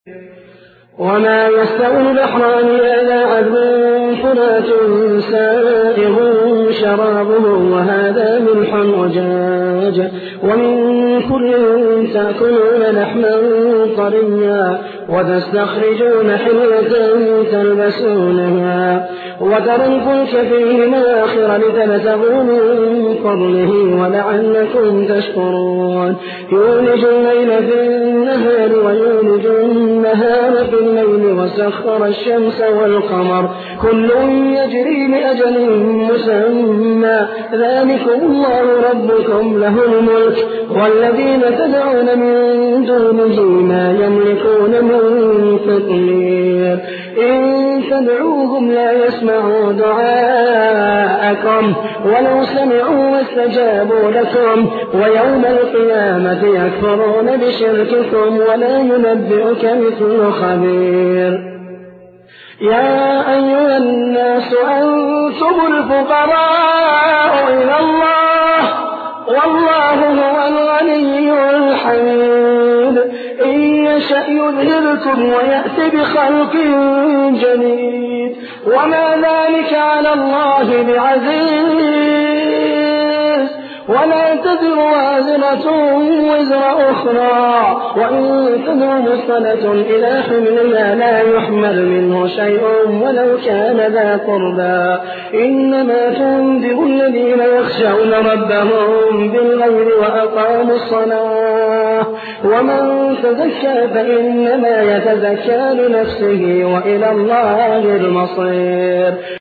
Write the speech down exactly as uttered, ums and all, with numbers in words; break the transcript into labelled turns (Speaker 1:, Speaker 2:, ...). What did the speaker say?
Speaker 1: وما يستوي البحران هذا عذب فرات سائغ شرابه وهذا ملح أجاج ومن كل تأكلون لحما طريا وتستخرجون حلية تلبسونها وترى الفلك فيه مواخر لتبتغوا من فضله ولعلكم تشكرون يولج الليل في النهار ويولج النهار في الليل وسخر الشمس والقمر كل يجري لأجل مسمى ذلكم الله ربكم له الملك والذين تدعون من دونه ما يملكون من قطمير إن تدعوهم لا يسمعوا دعاءكم ولو سمعوا واستجابوا لكم ويوم القيامة يكفرون بشرككم ولا ينبئك مثل خبير يا أيها الناس أنتم الفقراء إلى الله والله هو الغني الحميد إن يشأ يذهبكم ويأتي بخلق جديد وما ذلك على الله بعزيز ولا تزر وازرة وزر أخرى وإن تدع مثقلة إلى حملها لا يحمل منه شيء ولو كان ذا قربى إنما تنذر الذين يخشون ربهم بالغيب وأقاموا الصلاة ومن تزكى فإنما يتزكى لنفسه وإلى الله المصير